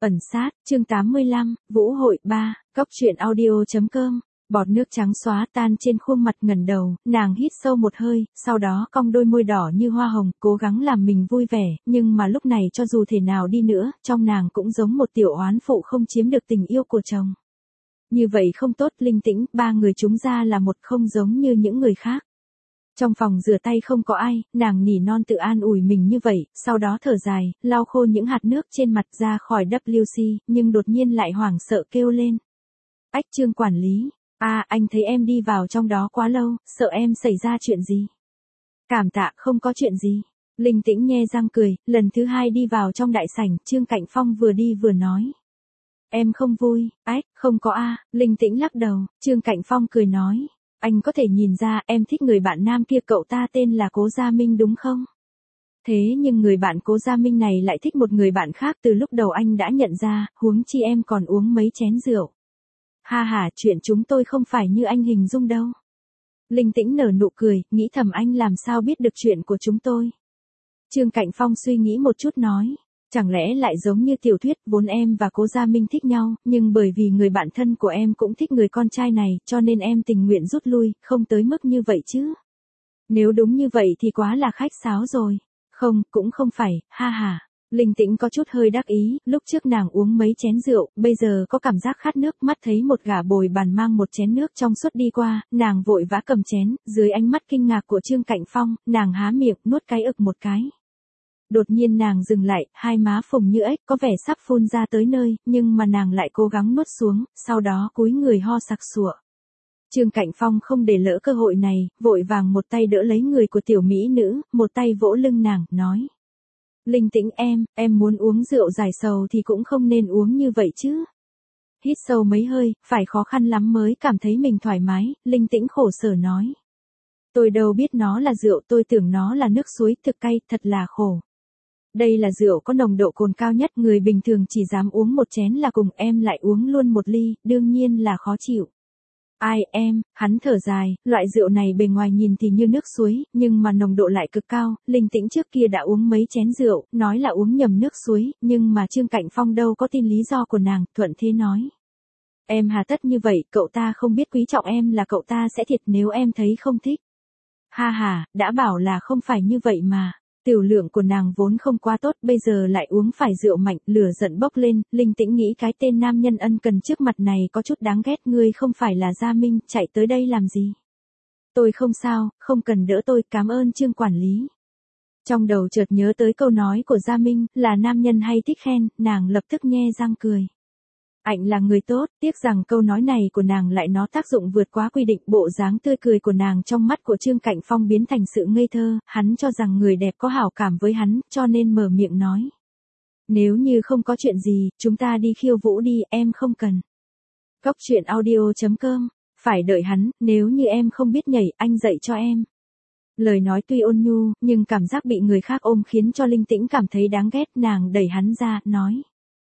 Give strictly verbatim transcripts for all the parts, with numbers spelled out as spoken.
Ẩn sát, chương tám mươi lăm, Vũ hội ba, cốc truyện audio chấm com. Bọt nước trắng xóa tan trên khuôn mặt ngẩng đầu, nàng hít sâu một hơi, sau đó cong đôi môi đỏ như hoa hồng, cố gắng làm mình vui vẻ, nhưng mà lúc này cho dù thể nào đi nữa, trong nàng cũng giống một tiểu oán phụ không chiếm được tình yêu của chồng. Như vậy không tốt, linh tĩnh, ba người chúng ra là một, không giống như những người khác. Trong phòng rửa tay không có ai, nàng nỉ non tự an ủi mình như vậy, sau đó thở dài, lau khô những hạt nước trên mặt ra khỏi W C, nhưng đột nhiên lại hoảng sợ kêu lên. Ách, Trương quản lý, à, anh thấy em đi vào trong đó quá lâu, sợ em xảy ra chuyện gì. Cảm tạ, không có chuyện gì. Linh tĩnh nhe răng cười, lần thứ hai đi vào trong đại sảnh, Trương Cạnh Phong vừa đi vừa nói. Em không vui, ách, không có a. Linh tĩnh lắc đầu, Trương Cạnh Phong cười nói. Anh có thể nhìn ra em thích người bạn nam kia, cậu ta tên là Cố Gia Minh đúng không? Thế nhưng người bạn Cố Gia Minh này lại thích một người bạn khác, từ lúc đầu anh đã nhận ra, huống chi em còn uống mấy chén rượu. Ha ha, chuyện chúng tôi không phải như anh hình dung đâu. Linh tĩnh nở nụ cười, nghĩ thầm anh làm sao biết được chuyện của chúng tôi. Trương Cạnh Phong suy nghĩ một chút nói. Chẳng lẽ lại giống như tiểu thuyết, vốn em và Cố Gia Minh thích nhau, nhưng bởi vì người bạn thân của em cũng thích người con trai này, cho nên em tình nguyện rút lui, không tới mức như vậy chứ. Nếu đúng như vậy thì quá là khách sáo rồi. Không, cũng không phải, ha ha. Linh tĩnh có chút hơi đắc ý, lúc trước nàng uống mấy chén rượu, bây giờ có cảm giác khát nước, mắt thấy một gã bồi bàn mang một chén nước trong suốt đi qua, nàng vội vã cầm chén, dưới ánh mắt kinh ngạc của Trương Cạnh Phong, nàng há miệng, nuốt cái ực một cái. Đột nhiên nàng dừng lại, hai má phồng như ếch, có vẻ sắp phun ra tới nơi, nhưng mà nàng lại cố gắng nuốt xuống, sau đó cúi người ho sặc sụa. Trương Cạnh Phong không để lỡ cơ hội này, vội vàng một tay đỡ lấy người của tiểu mỹ nữ, một tay vỗ lưng nàng, nói. Linh tĩnh em, em muốn uống rượu giải sầu thì cũng không nên uống như vậy chứ. Hít sâu mấy hơi, phải khó khăn lắm mới cảm thấy mình thoải mái, Linh tĩnh khổ sở nói. Tôi đâu biết nó là rượu, tôi tưởng nó là nước suối, thực cay, thật là khổ. Đây là rượu có nồng độ cồn cao nhất, người bình thường chỉ dám uống một chén là cùng, em lại uống luôn một ly, đương nhiên là khó chịu. Ai em, hắn thở dài, loại rượu này bề ngoài nhìn thì như nước suối, nhưng mà nồng độ lại cực cao, Linh tĩnh trước kia đã uống mấy chén rượu, nói là uống nhầm nước suối, nhưng mà Trương Cạnh Phong đâu có tin lý do của nàng, thuận thế nói. Em hà tất như vậy, cậu ta không biết quý trọng em là cậu ta sẽ thiệt nếu em thấy không thích. Ha ha, đã bảo là không phải như vậy mà. Tiểu lượng của nàng vốn không quá tốt, bây giờ lại uống phải rượu mạnh, lửa giận bốc lên, Linh tĩnh nghĩ cái tên nam nhân ân cần trước mặt này có chút đáng ghét, ngươi không phải là Gia Minh, chạy tới đây làm gì? Tôi không sao, không cần đỡ tôi, cảm ơn Trương quản lý. Trong đầu chợt nhớ tới câu nói của Gia Minh, là nam nhân hay thích khen, nàng lập tức nhe răng cười. Anh là người tốt, tiếc rằng câu nói này của nàng lại nó tác dụng vượt quá quy định, bộ dáng tươi cười của nàng trong mắt của Trương Cạnh Phong biến thành sự ngây thơ, hắn cho rằng người đẹp có hảo cảm với hắn, cho nên mở miệng nói. Nếu như không có chuyện gì, chúng ta đi khiêu vũ đi, em không cần. Cốc truyện audio chấm com, phải đợi hắn, nếu như em không biết nhảy, anh dạy cho em. Lời nói tuy ôn nhu, nhưng cảm giác bị người khác ôm khiến cho Linh tĩnh cảm thấy đáng ghét, nàng đẩy hắn ra, nói.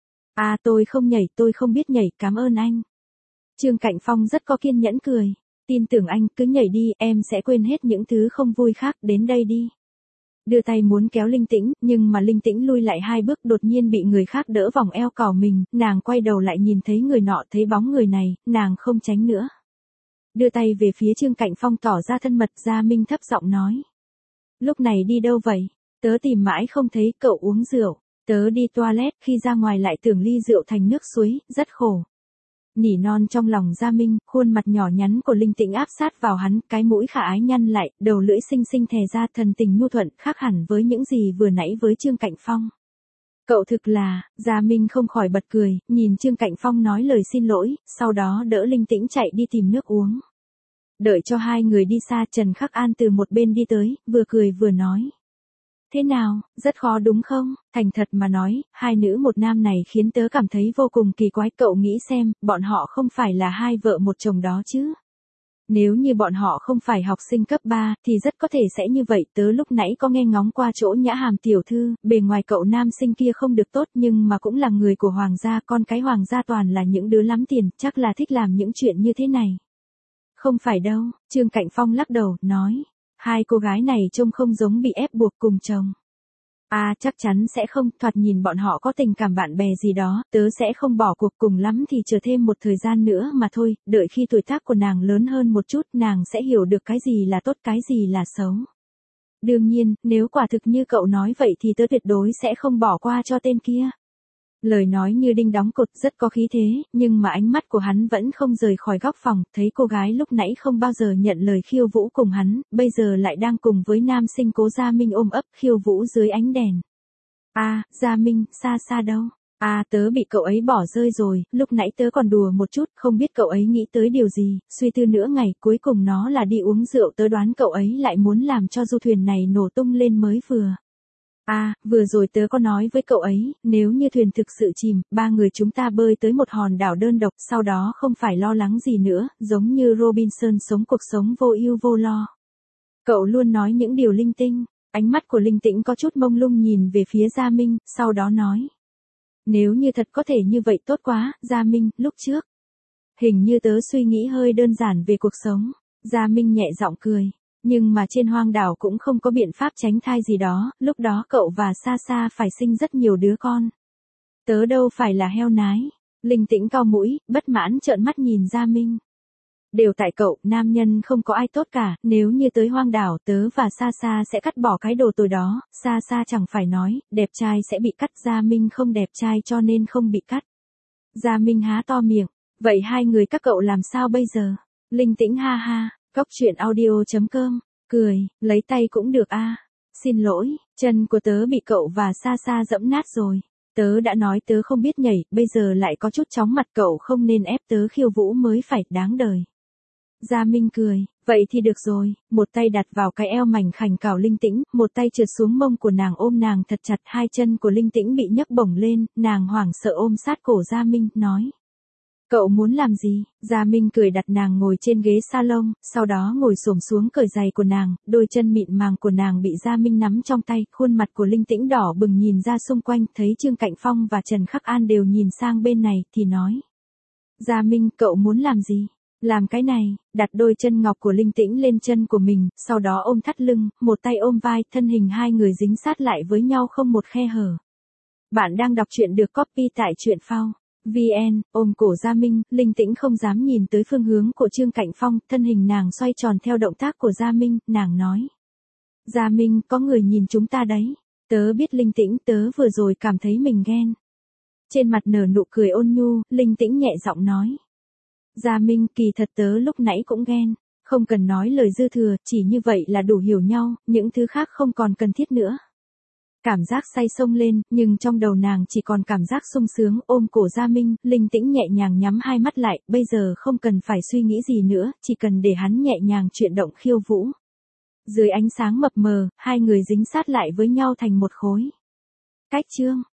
À tôi không nhảy, tôi không biết nhảy, cảm ơn anh. Trương Cạnh Phong rất có kiên nhẫn cười. Tin tưởng anh, cứ nhảy đi, em sẽ quên hết những thứ không vui khác, đến đây đi. Đưa tay muốn kéo Linh tĩnh, nhưng mà Linh tĩnh lui lại hai bước, đột nhiên bị người khác đỡ vòng eo cào mình, nàng quay đầu lại nhìn thấy người nọ, thấy bóng người này, nàng không tránh nữa. Đưa tay về phía Trương Cạnh Phong tỏ ra thân mật, Gia Minh thấp giọng nói. Lúc này đi đâu vậy? Tớ tìm mãi không thấy, cậu uống rượu. Tớ đi toilet, khi ra ngoài lại tưởng ly rượu thành nước suối, rất khổ. Nỉ non trong lòng Gia Minh, khuôn mặt nhỏ nhắn của Linh tĩnh áp sát vào hắn, cái mũi khả ái nhăn lại, đầu lưỡi xinh xinh thè ra, thần tình nhu thuận, khác hẳn với những gì vừa nãy với Trương Cạnh Phong. Cậu thực là, Gia Minh không khỏi bật cười, nhìn Trương Cạnh Phong nói lời xin lỗi, sau đó đỡ Linh tĩnh chạy đi tìm nước uống. Đợi cho hai người đi xa, Trần Khắc An từ một bên đi tới, vừa cười vừa nói. Thế nào, rất khó đúng không? Thành thật mà nói, hai nữ một nam này khiến tớ cảm thấy vô cùng kỳ quái, cậu nghĩ xem, bọn họ không phải là hai vợ một chồng đó chứ? Nếu như bọn họ không phải học sinh cấp ba, thì rất có thể sẽ như vậy, tớ lúc nãy có nghe ngóng qua chỗ Nhã Hàm tiểu thư, bề ngoài cậu nam sinh kia không được tốt nhưng mà cũng là người của hoàng gia, con cái hoàng gia toàn là những đứa lắm tiền, chắc là thích làm những chuyện như thế này. Không phải đâu, Trương Cạnh Phong lắc đầu, nói. Hai cô gái này trông không giống bị ép buộc cùng chồng. À chắc chắn sẽ không, thoạt nhìn bọn họ có tình cảm bạn bè gì đó, tớ sẽ không bỏ cuộc, cùng lắm thì chờ thêm một thời gian nữa mà thôi, đợi khi tuổi tác của nàng lớn hơn một chút nàng sẽ hiểu được cái gì là tốt cái gì là xấu. Đương nhiên, nếu quả thực như cậu nói vậy thì tớ tuyệt đối sẽ không bỏ qua cho tên kia. Lời nói như đinh đóng cột, rất có khí thế, nhưng mà ánh mắt của hắn vẫn không rời khỏi góc phòng, thấy cô gái lúc nãy không bao giờ nhận lời khiêu vũ cùng hắn, bây giờ lại đang cùng với nam sinh Cố Gia Minh ôm ấp khiêu vũ dưới ánh đèn. À, Gia Minh, xa xa đâu? À, tớ bị cậu ấy bỏ rơi rồi, lúc nãy tớ còn đùa một chút, không biết cậu ấy nghĩ tới điều gì, suy tư nửa ngày, cuối cùng nó là đi uống rượu, tớ đoán cậu ấy lại muốn làm cho du thuyền này nổ tung lên mới vừa. À, vừa rồi tớ có nói với cậu ấy, nếu như thuyền thực sự chìm, ba người chúng ta bơi tới một hòn đảo đơn độc, sau đó không phải lo lắng gì nữa, giống như Robinson sống cuộc sống vô ưu vô lo. Cậu luôn nói những điều linh tinh, ánh mắt của Linh Tĩnh có chút mông lung nhìn về phía Gia Minh, sau đó nói. Nếu như thật có thể như vậy tốt quá, Gia Minh, lúc trước. Hình như tớ suy nghĩ hơi đơn giản về cuộc sống. Gia Minh nhẹ giọng cười. Nhưng mà trên hoang đảo cũng không có biện pháp tránh thai gì đó, lúc đó cậu và Sa Sa phải sinh rất nhiều đứa con. Tớ đâu phải là heo nái. Linh Tĩnh cau mũi, bất mãn trợn mắt nhìn Gia Minh. Đều tại cậu, nam nhân không có ai tốt cả, nếu như tới hoang đảo tớ và Sa Sa sẽ cắt bỏ cái đồ tồi đó, Sa Sa chẳng phải nói, đẹp trai sẽ bị cắt, Gia Minh không đẹp trai cho nên không bị cắt. Gia Minh há to miệng, vậy hai người các cậu làm sao bây giờ? Linh Tĩnh ha ha, cóc truyện audio chấm com, cười, lấy tay cũng được a. Xin lỗi, chân của tớ bị cậu và Sa Sa dẫm nát rồi. Tớ đã nói tớ không biết nhảy, bây giờ lại có chút chóng mặt, cậu không nên ép tớ khiêu vũ mới phải, đáng đời. Gia Minh cười, vậy thì được rồi, một tay đặt vào cái eo mảnh khảnh cào Linh Tĩnh, một tay trượt xuống mông của nàng ôm nàng thật chặt, hai chân của Linh Tĩnh bị nhấc bổng lên, nàng hoảng sợ ôm sát cổ Gia Minh, nói. Cậu muốn làm gì? Gia Minh cười đặt nàng ngồi trên ghế salon, sau đó ngồi xổm xuống cởi giày của nàng, đôi chân mịn màng của nàng bị Gia Minh nắm trong tay, khuôn mặt của Linh Tĩnh đỏ bừng nhìn ra xung quanh, thấy Trương Cạnh Phong và Trần Khắc An đều nhìn sang bên này, thì nói. Gia Minh, cậu muốn làm gì? Làm cái này, đặt đôi chân ngọc của Linh Tĩnh lên chân của mình, sau đó ôm thắt lưng, một tay ôm vai, thân hình hai người dính sát lại với nhau không một khe hở. Bạn đang đọc truyện được copy tại truyện phao. vê en, ôm cổ Gia Minh, Linh Tĩnh không dám nhìn tới phương hướng của Trương Cạnh Phong, thân hình nàng xoay tròn theo động tác của Gia Minh, nàng nói. Gia Minh, có người nhìn chúng ta đấy. Tớ biết Linh Tĩnh, tớ vừa rồi cảm thấy mình ghen. Trên mặt nở nụ cười ôn nhu, Linh Tĩnh nhẹ giọng nói. Gia Minh, kỳ thật tớ lúc nãy cũng ghen, không cần nói lời dư thừa, chỉ như vậy là đủ hiểu nhau, những thứ khác không còn cần thiết nữa. Cảm giác say sông lên, nhưng trong đầu nàng chỉ còn cảm giác sung sướng, ôm cổ Gia Minh, Linh Tĩnh nhẹ nhàng nhắm hai mắt lại, bây giờ không cần phải suy nghĩ gì nữa, chỉ cần để hắn nhẹ nhàng chuyển động khiêu vũ. Dưới ánh sáng mập mờ, hai người dính sát lại với nhau thành một khối. Cách chương